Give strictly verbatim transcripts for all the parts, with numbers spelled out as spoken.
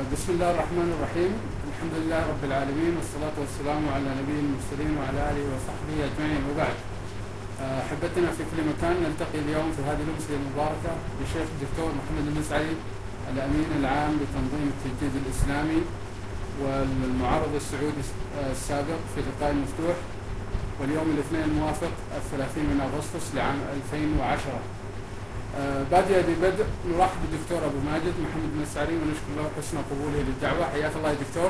بسم الله الرحمن الرحيم. الحمد لله رب العالمين، والصلاة والسلام على نبي المرسلين وعلى آله وصحبه أجمعين، وبعد. أحبتنا في كل مكان، نلتقي اليوم في هذه الأمسية المباركة بالشيخ الدكتور محمد المسعري، الأمين العام لتنظيم التجديد الإسلامي والمعارض السعودي السابق، في لقاء مفتوح، واليوم الاثنين الموافق الثلاثين من أغسطس لعام ألفين وعشرة. أه بادئ ببدء نرحب بالدكتور أبو ماجد محمد المسعري ونشكر له حسن قبوله للدعوة. حياك الله يا دكتور.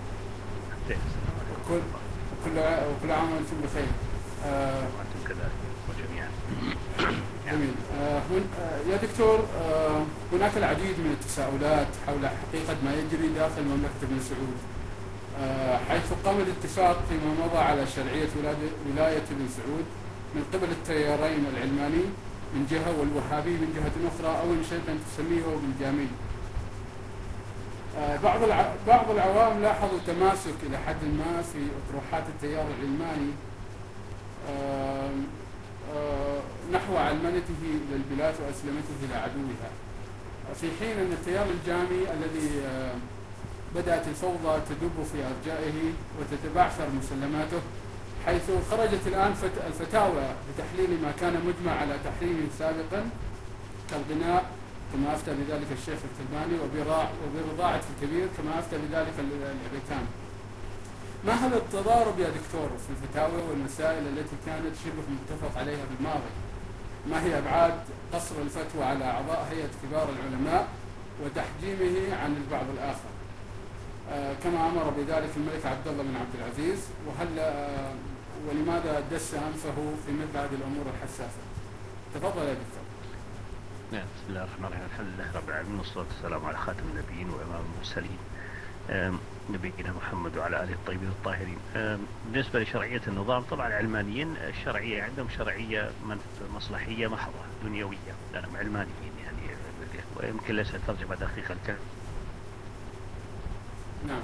وكل وكل وكل عام وأنتم بخير. أه وأنتم كذلك وجميعا. جميل. أه يا دكتور، أه هناك العديد من التساؤلات حول حقيقة ما يجري داخل مملكة ابن سعود، أه حيث قام الاتفاق فيما مضى على شرعية ولاية ابن سعود من قبل التيارين العلماني من جهة والوهابي من جهة أخرى، أو إن شئت أن تسميه بالجامي. آه بعض الع... بعض العوام لاحظوا تماسك إلى حد ما في أطروحات التيار العلماني آه آه نحو علمنته للبلاد وأسلمته لعدوها، في حين أن التيار الجامي الذي آه بدأت الفوضى تدب في أرجائه وتتبعثر مسلماته، حيث خرجت الآن الفتاوى بتحليل ما كان مجمع على تحريمه سابقا كالغناء كما أفتى بذلك الشيخ الكلباني، وبرضاعة الكبير كما أفتى بذلك الأمريكان. ما هذا التضارب يا دكتور في الفتاوى والمسائل التي كانت شبه متفق عليها بالماضي؟ ما هي أبعاد قصر الفتوى على أعضاء هيئة كبار العلماء وتحجيمه عن البعض الآخر، آه كما أمر بذلك الملك عبد الله بن عبد العزيز؟ وهل آه ولماذا دس أنفه في مثل هذه الأمور الحساسة؟ تفضل يا دكتور. نعم، بسم الله الرحمن الرحيم. الحمد لله رب العالمين، والصلاة والسلام على خاتم النبيين وإمام المرسلين نبينا محمد وعلى آله الطيبين الطاهرين. بالنسبة لشرعية النظام، طبعا العلمانيين الشرعية عندهم شرعية مصلحية محضة دنيوية، لأنهم علمانيين يعني، ويمكن ليس ترجمة دقيقة الكلمة. نعم.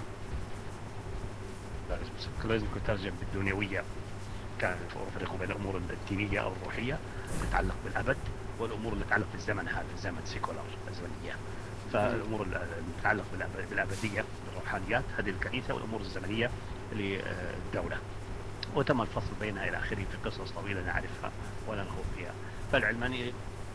لازم تترجم بالدنيوية، كان يفرقوا بين الأمور الدينية أو الروحية تتعلق بالأبد، والأمور اللي تتعلق بالزمن، هذا الزمن سيكولار الزمنية. فالأمور المتعلقة بالأبدية بالروحانيات هذه الكنيسة، والأمور الزمنية للدولة، وتم الفصل بينها إلى آخره في قصص طويلة نعرفها ولا نخوض فيها. فالعلمانية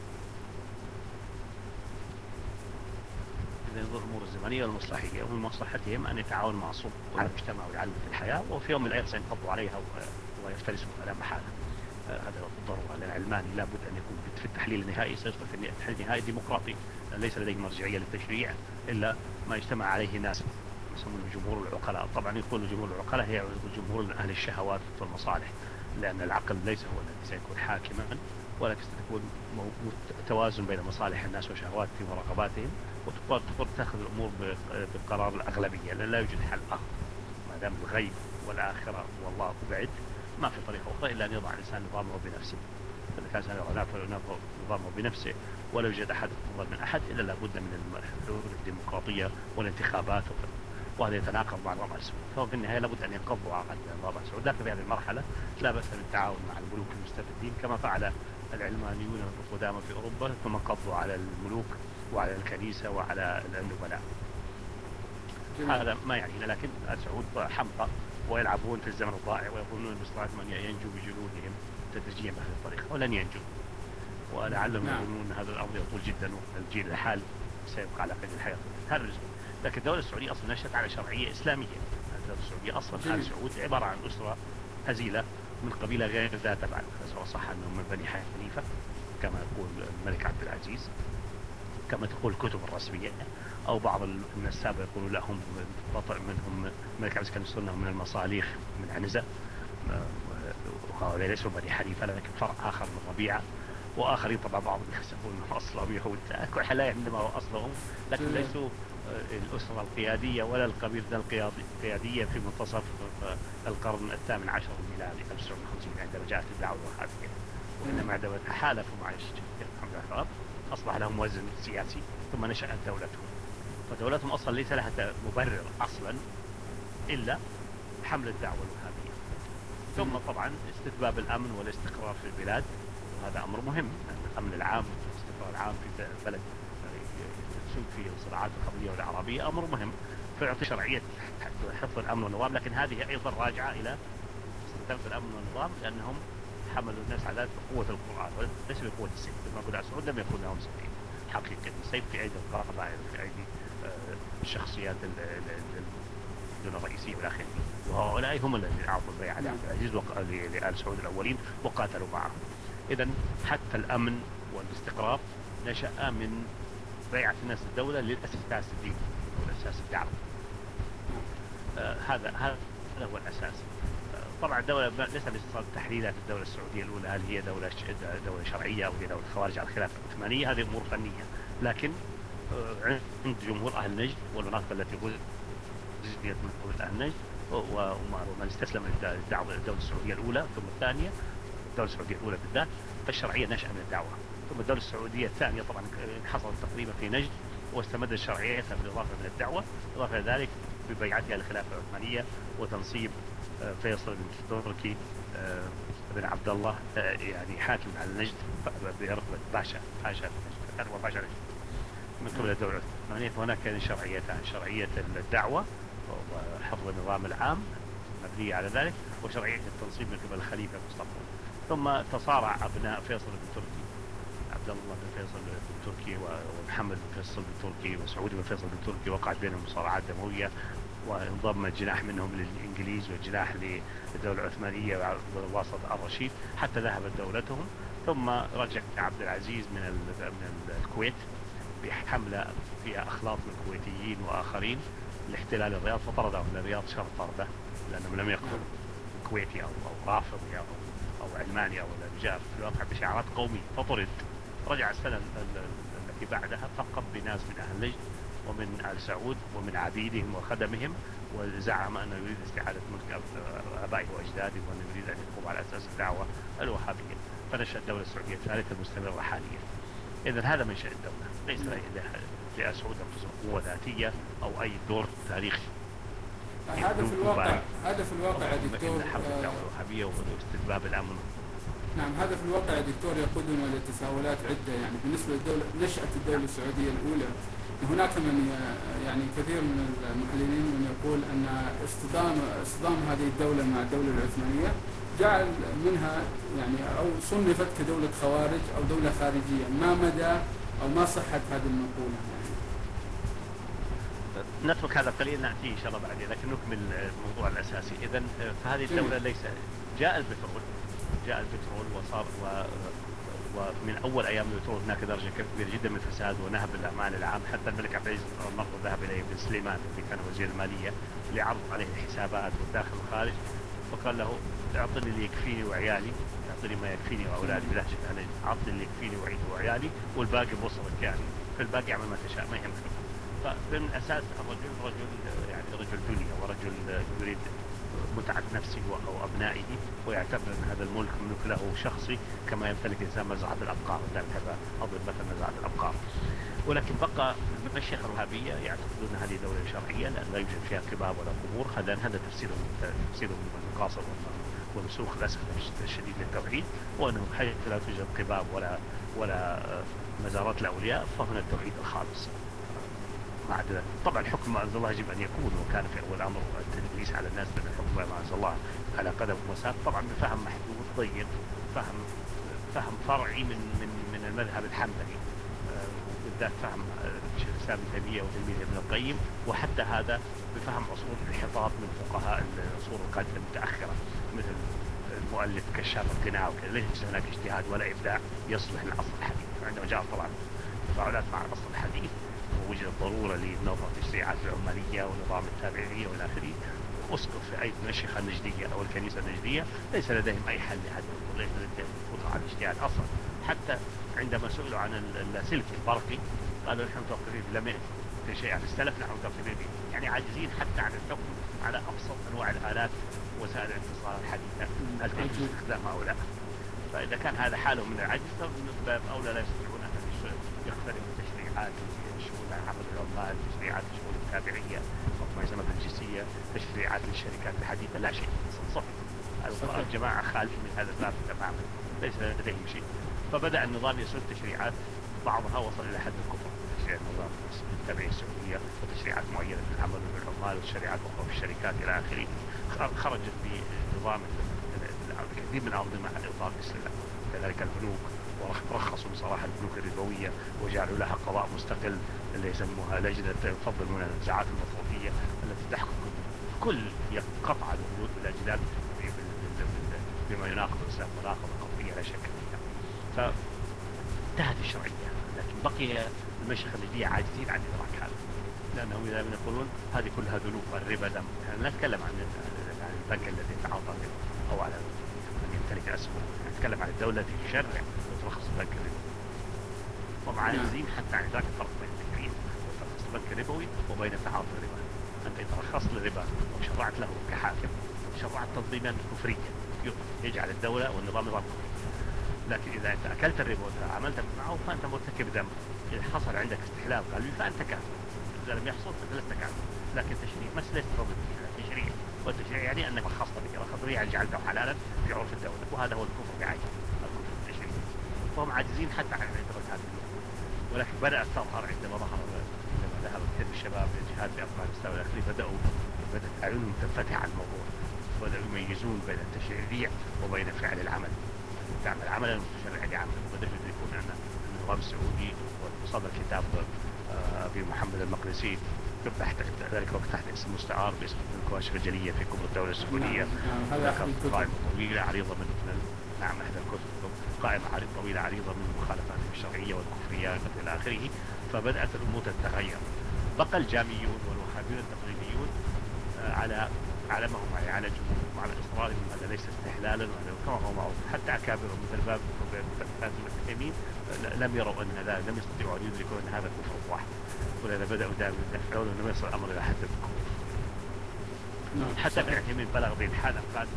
ينظر الأمور الزمنية والمصلحية، ومن مصلحتهم أن يتعاون مع السلطة على المجتمع والعلم في الحياة، وفي يوم من الأيام سينقضوا عليها ويفترسوا لا محالة. هذا الضرورة للعلماني، لابد أن يكون في التحليل النهائي، سيصل في التحليل النهائي ديمقراطي، ليس لديه مرجعية للتشريع إلا ما يجتمع عليه ناس يسمونه جمهور العقلاء. طبعا يكون جمهور العقلاء هي جمهور أهل الشهوات والمصالح، لأن العقل ليس هو الذي سيكون حاكما، ولكن ستكون توازن بين مصالح الناس وشهواتهم ورغباتهم، وتقدر تأخذ الأمور بقرار الأغلبية، لأن لا يوجد حل آخر ما دام الغيب والآخرة والله بعد. ما في طريقة أخرى إلا أن يضع الإنسان نظامه بنفسه. إذا كان الإنسان نظامه بنفسه ولا يوجد أحد أفضل من أحد، إلا لابد من الحلول الديمقراطية والانتخابات، وهذا يتناقض مع الوضع السعودي. فهو في النهاية لابد أن ينقضوا عن الوضع السعودي، لكن في هذه المرحلة لا بأس بالتعاون مع الملوك المستبدين كما فعل العلمانيون القدامى في أوروبا، ثم قضوا على الملوك وعلى الكنيسة وعلى النبلاء. هذا ما يعنينا، لكن السعود حمقى ويلعبون في الزمن الضائع، ويظنون باستطاعتهم أن ينجوا بجنودهم تدريجيا بهذه الطريقة، ولن ينجوا، ولعلهم يظنون هذا الأمر يطول جدا والجيل الحالي سيبقى على قيد الحياة. هذا الأسلوب. لكن الدولة السعودية أصلا نشأت على شرعية إسلامية. الدولة السعودية أصلا آل سعود عبارة عن أسرة هزيلة من قبيلة غير ذات بعد، سواء صح أنهم من بني حنيفة كما يقول الملك عبد العزيز، كما تقول الكتب الرسمية، أو بعض من السابق يقولون لهم بطع منهم الملك عبد العزيز كانوا من المصاليخ من عنزة، وهؤلاء ليسوا بني حنيفة لكن فرع آخر من ربيعة، وآخرين طبعا بعضهم يحسبون أنهم أصلهم يهود، كل حلايا عندما هو أصلهم، لكن ليسوا الأسرة القيادية ولا القبيلة القيادية في منتصف القرن الثامن عشر الميلادي ألف وتسعمائة وخمسين عندما جاءت الدعوة الوهابية، وإنما عندما تحالفوا مع الشيخ محمد العرب أصبح لهم وزن سياسي، ثم نشأت دولتهم. فدولتهم أصلا ليس لها مبرر أصلا إلا حمل الدعوة الوهابية، ثم طبعا استتباب الأمن والاستقرار في البلاد، وهذا أمر مهم، الأمن العام والاستقرار العام في البلد يشاركون في الصراعات القضية والعربية أمر مهم، فيعطي شرعية حفظ الأمن والنظام. لكن هذه أيضا راجعة إلى استخدام الأمن والنظام، لأنهم حملوا الناس على بقوة القرآن وليس بقوة السيف. كما قلنا سعود لم يكن لهم سيف حقيقة، السيف في أيدي القبائل، في أيدي الشخصيات الرئيسية والآخرين، وهؤلاء هم الذين أعطوا البيعة لعبد العزيز لآل سعود الأولين وقاتلوا معهم. إذن حتى الأمن والاستقرار نشأ من بيعة الناس الدولة للأساس الديني والأساس الدعوة. آه هذا هذا هو الأساس. آه طبعا الدولة ليس باستطاعة تحليلات الدولة السعودية الأولى هل هي دولة دولة شرعية أو هي دولة خارج عن الخلافة العثمانية، هذه أمور فنية. لكن آه عند جمهور أهل نجد والمناطق التي غزيت من قبل أهل نجد ومن استسلم للدعوة الدولة السعودية الأولى ثم الثانية، الدولة السعودية الأولى بالذات، فالشرعية نشأ من الدعوة. ثم الدولة السعودية الثانية طبعا حصلت تقريبا في نجد واستمدت شرعيتها بالإضافة من الدعوة، إضافة إلى ذلك ببيعتها للخلافة العثمانية وتنصيب فيصل بن تركي بن عبد الله يعني حاكم على نجد برتبة باشا باشا كان هو باشا نجد من قبل الدولة العثمانية. فهناك كان شرعيتان، شرعية الدعوة وحفظ النظام العام مبنية على ذلك، وشرعية التنصيب من قبل الخليفة مصطفى. ثم تصارع أبناء فيصل بن تركي، عبد الله بن فيصل بن تركي ومحمد بن فيصل بن تركي وسعود بن فيصل بن تركي، وقعت بينهم مصارعات دموية، وانضم الجناح منهم للإنجليز والجناح للدولة العثمانية بواسطة الرشيد حتى ذهبت دولتهم. ثم رجع عبد العزيز من من الكويت بحملة فيها أخلاط من الكويتيين وآخرين لاحتلال الرياض، فطردهم من الرياض شر طردة لأنهم لم يقتلوا كويتي أو أو رافضي أو أو علماني أو جاء في الواقع بشعارات قومية، فطرد. رجع السنة التي بعدها فقط بناس من أهل نجد ومن آل سعود ومن عبيدهم وخدمهم، وزعم أنه يريد استعادة ملك آبائه وأجداده وأنه يريد أن يقوم على أساس الدعوة الوهابية. فنشأت الدولة السعودية الثالثة المستمرة حاليا. إذن هذا منشأ الدولة، ليس لآل سعود أنفسهم قوة ذاتية أو أي دور تاريخي. هذا في الواقع هذا في الواقع يا دكتور حرب الدولة الوهابية واستتباب الأمن. نعم، هذا في الواقع يا دكتور يقودنا لتساؤلات عدة. يعني بالنسبة للدولة نشأة الدولة السعودية الأولى، هناك من يعني كثير من المحللين من يقول أن اصطدام اصطدام هذه الدولة مع الدولة العثمانية جعل منها يعني أو صنفت كدولة خوارج أو دولة خارجية. ما مدى أو ما صحة هذه المقولة؟ نترك هذا قليلا نأتي إن شاء الله بعدين، لكن نكمل الموضوع الأساسي. إذن فهذه الدولة ليس جاء البترول جاء البترول وصار و ومن أول أيام البترول هناك درجة كبيرة جدا من الفساد ونهب الأمان العام، حتى الملك عبد العزيز مرة ذهب إليه بن سليمان الذي كان وزير المالية ليعرض عليه الحسابات والداخل والخارج، فقال له أعطني اللي يكفيني وعيالي، أعطني ما يكفيني وأولادي بلهجة أنا، أعطني اللي يكفيني وعيالي والباقي بوصلك يعني، في الباقي اعمل ما تشاء ما يهمك. فمن أساس الرجل رجل يعني رجل دنيا ورجل يريد متعة نفسه أو أبنائه، ويعتبر أن هذا الملك ملك له شخصي كما يمتلك إنسان مزرعة الأبقار، ذلك هذا أضرب مثل مزرعة الأبقار. ولكن بقى المشيخة الوهابية يعتقدون أن هذه دولة شرعية لأن لا يوجد فيها قباب ولا قبور. هذا هذا تفسيرهم تفسيرهم المقاصد والمسوخ الأسف الشديد للتوحيد، وأنه حيث لا توجد قباب ولا ولا مزارات الأولياء فهنا التوحيد الخالص. مع طبعا الحكم ما أنزل الله يجب أن يكون، وكان في أول أمر التدليس على الناس بأن الحكم ما أنزل الله على قدم وساق، طبعا بفهم محدود ضيق، فهم فهم فرعي من من من المذهب الحنبلي، بالذات فهم شيخ الإسلام ابن تيمية وتلميذه ابن القيم، وحتى هذا بفهم عصور الانحطاط من فقهاء العصور القادمة المتأخرة مثل المؤلف كشاف القناع وكذا. ليس هناك اجتهاد ولا إبداع يصلح للعصر الحديث. عندما جاء طبعا تفاعلات مع العصر الحديث ووجد ضرورة لنظام التشريعات العمالية ونظام التابعية والى آخره، أسقط في أيدي المشيخة النجدية أو الكنيسة النجدية ليس لديهم أي حل لهذا، وليس لديهم قدرة على الاجتهاد أصلا. حتى عندما سئلوا عن السلك البرقي قالوا نحن متوقفين لم يأتي شيء عن السلف، نحن متوقفين به، يعني عاجزين حتى عن الحكم على أبسط أنواع الآلات وسائل الاتصال الحديثة هل يجوز استخدامها أو لا. فإذا كان هذا حالهم من العجز فبالنسبة أولى لا يستطيعون أن يخترقوا التشريعات شؤون عمل العمال، تشريعات شؤون التابعية أو ما يسمى بالجنسية، تشريعات للشركات الحديثة، لا شيء صفر. الجماعة خالفين من هذا الباب تماما، ليس لديهم شيء. فبدأ النظام يسن تشريعات بعضها وصل إلى حد الكفر تشريع النظام التابعي السعودية وتشريعات معينة في العمل والعمال والشريعات الأخرى في الشركات إلى آخره، خرجت بنظام الكثير من الأنظمة على إطار الإسلام. كذلك البنوك، ورخصوا بصراحة البنوك الربوية وجعلوا لها قضاء مستقل اللي يسموها لجنة فض المنازعات المصرفية التي تحكم كل قطع البنوك بالأجلال بما يناقض الإسلام مناقضة قطعية لا شك فيها. فانتهت الشرعية، لكن بقي المشيخة النجدية عاجزين عن إدراك هذا، لأنهم دائما يقولون هذه كلها ذنوب والربا دم. يعني لا نتكلم عن البنك الذي يتعاطى الربا أو على من يمتلك أسهم، نتكلم عن الدولة التي تشرع وترخص البنك الربوي، وهم عاجزين حتى عن إدراك الفرق بين الفكرين وترخص البنك الربوي وبين تعاطي الربا. أنت إذا رخصت للربا وشرعت له كحاكم شرعت تنظيما كفريا يجعل الدولة والنظام نظام كفري، لكن إذا أنت أكلت الربا وتعاملت معه فأنت مرتكب ذنب. إذا حصل عندك استحلال قلبي فأنت كافر، إذا لم يحصل فلست كافر. لكن تشريع مسألة تفضل تشريع، والتشريع يعني أنك رخصت به، رخصت به يعني جعلته حلالا في عرف الدولة، وهذا هو الكفر بعينه، الكفر التشريعي. فهم عاجزين حتى عن إدراك هذه الأمور. ولكن بدأت تظهر عندما ظهر عندما ذهب كثير من الشباب للجهاد في أفغانستان والآخرين، بدأوا بدأت أعينهم تنفتح على الموضوع، بدأوا يميزون بين التشريع وبين فعل العمل. تعمل عملا المتشرع لعمل، وبدأوا يدركون أن النظام السعودي وصدر كتاب أبي محمد المقدسي تحت ذلك الوقت تحت اسم مستعار باسم الكواشف الجلية في كبرى الدولة السعودية. هذا قائمة طويلة عريضة من نعم أحد الكتب، قائمة طويلة عريضة من المخالفات الشرعية والكفريات إلى آخره. فبدأت الأمور تتغير. بقى الجاميون والوهابيون التقليديون على على ما هم على جمهورهم وعلى إصرارهم هذا ليس استحلالا، كما هو معروف. حتى أكابرهم مثل باب المتكلمين لم يروا أن هذا، لم يستطيعوا أن يدركوا أن هذا كفر واحد، ولذا بدأوا دائما يدفعون أنه يصل الأمر إلى حد الكفر. حتى ابن عثيمين بلغ بإلحاد قال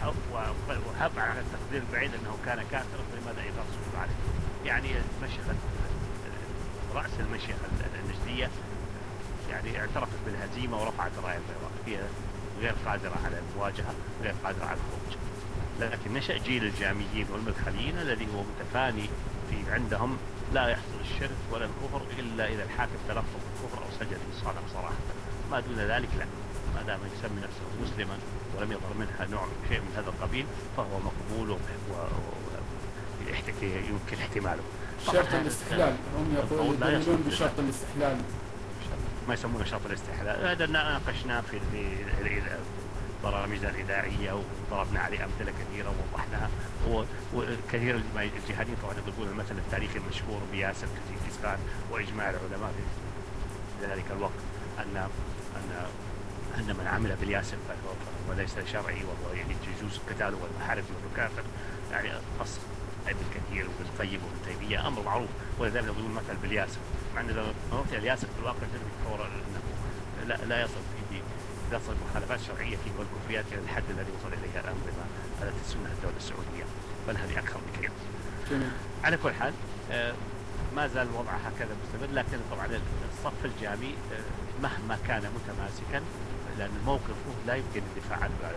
وهب على التقدير البعيد أنه كان كافرا، فلماذا إذا رسول عليه؟ يعني المشيخة رأس المشيخة النجدية يعني اعترفت بالهزيمة ورفعت الراية البيضاء، هي غير قادرة على المواجهة، غير قادرة على الخروج. لكن نشأ جيل الجاميين والمدخليين الذي هو متفاني في عندهم لا يحصل الشرك ولا الكفر إلا إذا الحاكم تلفظ بالكفر أو سجد للصلاة صراحة. ما دون ذلك لا، ما دام يسمي نفسه مسلما ولم يظهر منها نوع شيء من هذا القبيل فهو مقبول ويمكن احتماله. شرط الاستحلال، هم يقولون بشرط الاستحلال، ما يسمونه شرط الاستحلال. هذا ناقشناه في برامجنا الإذاعية وضربنا عليه أمثلة كثيرة ووضحناها. وكثير من الجهاديين طبعا يضربون المثل التاريخي المشهور بياسر في كيسخان وإجماع العلماء في ذلك الوقت أن أن أن من عمل بالياسر فهو ليس شرعي وهو يعني يجوز قتاله والمحارب والكافر. يعني قص ابن كثير وابن القيم وابن تيمية أمر معروف، ولذلك يقولون مثل بالياسر، مع أن إذا نظرت الياسر في الواقع تتصور أنه لا لا يصل فيه يصل مخالفات شرعية فيه والكفريات إلى الحد الذي وصل إليه الأنظمة التي تسمونها الدولة السعودية، بل هذه أكثر بكثير. على كل حال ما زال الوضع هكذا مستمر، لكن طبعا الصف الجامي مهما كان متماسكا لأن الموقف لا يمكن الدفاع عنه على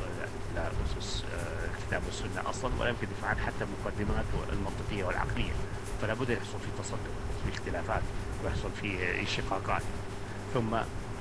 لا أسس الكتاب والسنة أصلا، ولا يمكن الدفاع عنه حتى المقدمات المنطقية والعقلية. فلا بد يحصل في تصدم، في اختلافات، ويحصل في انشقاقات. ثم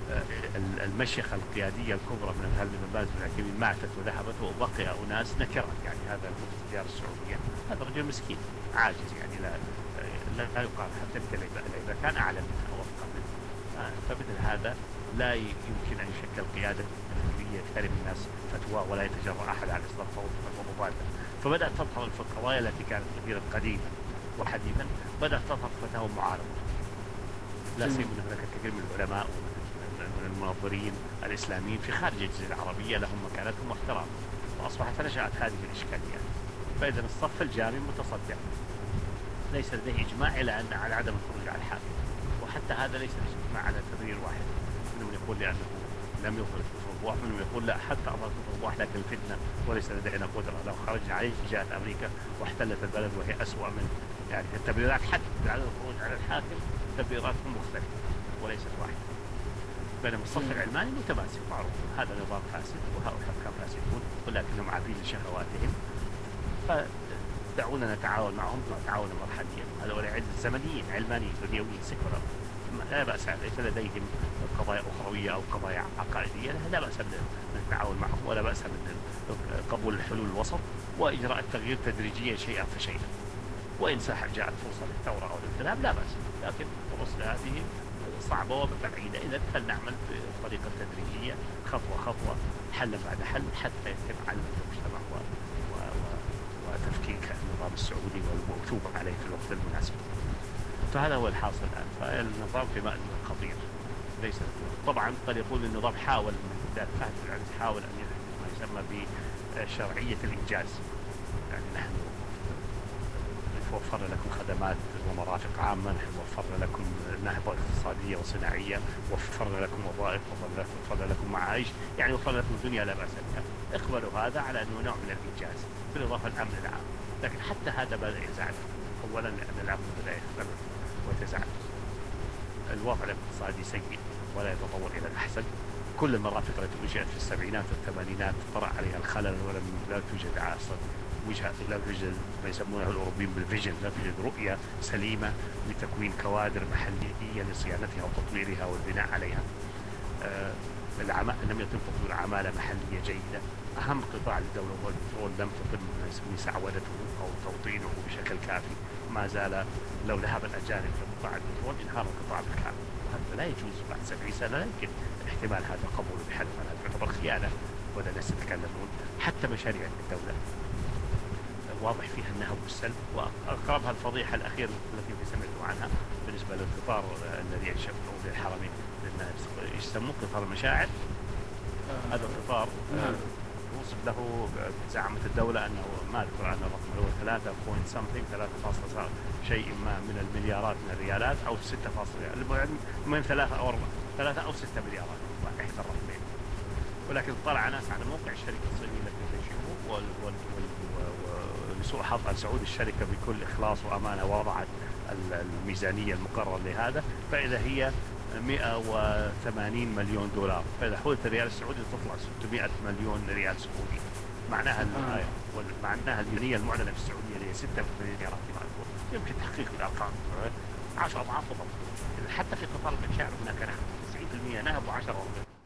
المشيخة القيادية الكبرى من هل من باز بن عثيمين ماتت وذهبت وبقي أناس نكرت. يعني هذا المفتي الديار السعودية هذا رجل مسكين عاجز، يعني لا لا يقال حتى إذا كان أعلى منها أو أفقه منها. فمثل هذا لا يمكن أن يشكل قيادة فكرية يحترم الناس فتوى ولا يتجرأ أحد على إصدار فتوى مضادة. فبدأت تظهر في القضايا التي كانت كثيرا قديما وحديثا، بدأت تظهر فتاوى معارضة. لا سيما هناك كثير من العلماء من المنظرين الإسلاميين في خارج الجزيرة العربية لهم مكانتهم واحترامهم، وأصبحت فنشأت هذه الإشكاليات. فإذا الصف الجامي متصدع ليس لديه إجماع إلى أن على عدم الخروج على الحاكم، وحتى هذا ليس إجماع على تبرير واحد. منهم يقول لأنه لم يظهر كفر البواح، منهم يقول لا حتى أظهر كفر البواح لكن الفتنة وليس لدينا قدرة، لو خرجنا عليه جاءت أمريكا واحتلت البلد وهي أسوأ من يعني التبريرات حتى على الخروج على الحاكم تبريراتهم مختلفة وليست واحدة. بينما الصف العلماني متماسك معروف هذا نظام فاسد وهؤلاء حكام فاسدون ولكنهم عابدين لشهواتهم. دعونا نتعاون معهم تعاونا مرحليا. هذول زمنيين علمانيين دنيويين سيكولر لا بأس، ليس لديهم قضايا أخروية أو قضايا عقائدية، لا بأس من التعاون معهم ولا بأس من قبول الحلول الوسط وإجراء التغيير تدريجيا شيئا فشيئا. وإن جاءت فرصة للثورة أو الانقلاب لا بأس، لكن فرص هذه صعبة وبعيدة. إذا فلنعمل بطريقة تدريجية خطوة خطوة حلا بعد حل حتى يتم علم المجتمع و... و... و... وتفكيك النظام السعودي والموثوق عليه في الوقت المناسب. فهذا هو الحاصل الآن. فالنظام في مأزق خطير ليس. طبعا قد يقول النظام حاول من بداية فهد العز حاول أن يحدث ما يسمى بشرعية الإنجاز، يعني نحن وفرنا لكم خدمات ومرافق عامة، نحن وفرنا لكم نهضة اقتصادية وصناعية، وفرنا لكم وظائف، وفرنا لكم معايش، يعني وفرنا لكم الدنيا لا بأس بها. اقبلوا هذا على أنه نوع من الإنجاز بالإضافة للأمن العام. لكن حتى هذا بدأ يزعل، أولا لأن الأمن بدأ يختلف ويتزعل، الوضع الاقتصادي سيء ولا يتطور إلى الأحسن. كل المرافق التي انشئت في السبعينات والثمانينات طرأ عليها الخلل ولم لا توجد أصلا وجهة، لا توجد ما يسمونه الأوروبيين بالفيجن، لا توجد رؤية سليمة لتكوين كوادر محلية لصيانتها وتطويرها والبناء عليها. آه العمل لم يتم تطوير عمالة محلية جيدة. أهم قطاع للدولة هو البترول، لم تتم مساعدته أو توطينه بشكل كافي. ما زال لو ذهب الأجانب في قطاع البترول انهار القطاع بالكامل. هذا لا يجوز بعد سبعين سنة. لا يمكن احتمال هذا قبوله بحل، هذا يعتبر خيانة ولا الناس يتكلمون. حتى مشاريع الدولة واضح فيها النهب والسلب، وأقربها الفضيحة الأخيرة التي سمعتوا عنها بالنسبة للقطار الذي يشبه للحرمين يسموه قطار المشاعر. هذا القطار وصف له زعمت الدولة أنه ما أذكر عنه الرقم هو ثلاثة بوينت سمثينج ثلاثة فاصلة شيء ما من المليارات من الريالات أو ستة فاصلة من ثلاثة أو أربعة ثلاثة أو ستة مليارات إحدى الرقمين. ولكن طلع ناس على موقع الشركة الصينية التي تنشئه ولسوء حظ سعود الشركة بكل إخلاص وأمانة وضعت الميزانية المقررة لهذا، فإذا هي مئة وثمانين مليون دولار، فإذا حولت الريال السعودي تطلع ستمائة مليون ريال سعودي. معناها الآية ومعناها الميزانية المعلنة في السعودية اللي هي ستة مليارات يمكن تحقيق الأرقام عشرة أضعاف. حتى في قطار المشاعر هناك نهب تسعين بالمئة نهب وعشرة